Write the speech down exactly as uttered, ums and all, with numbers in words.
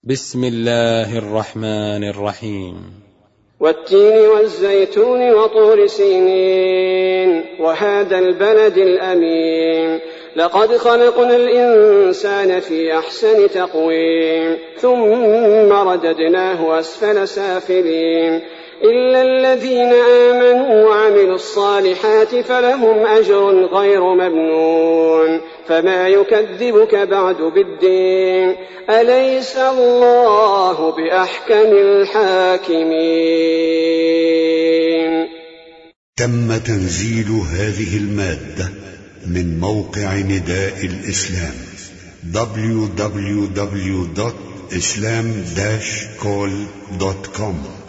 بسم الله الرحمن الرحيم. والتين والزيتون وطور سينين وهذا البلد الأمين لقد خلقنا الإنسان في أحسن تقويم ثم رددناه أسفل سافلين إلا الذين آمنوا وعملوا الصالحات فلهم أجر غير ممنون فما يكذبك بعد بالدين أليس الله بأحكم الحاكمين. تم تنزيل هذه المادة من موقع نداء الإسلام دبليو دبليو دبليو دوت إسلام داش كول دوت كوم.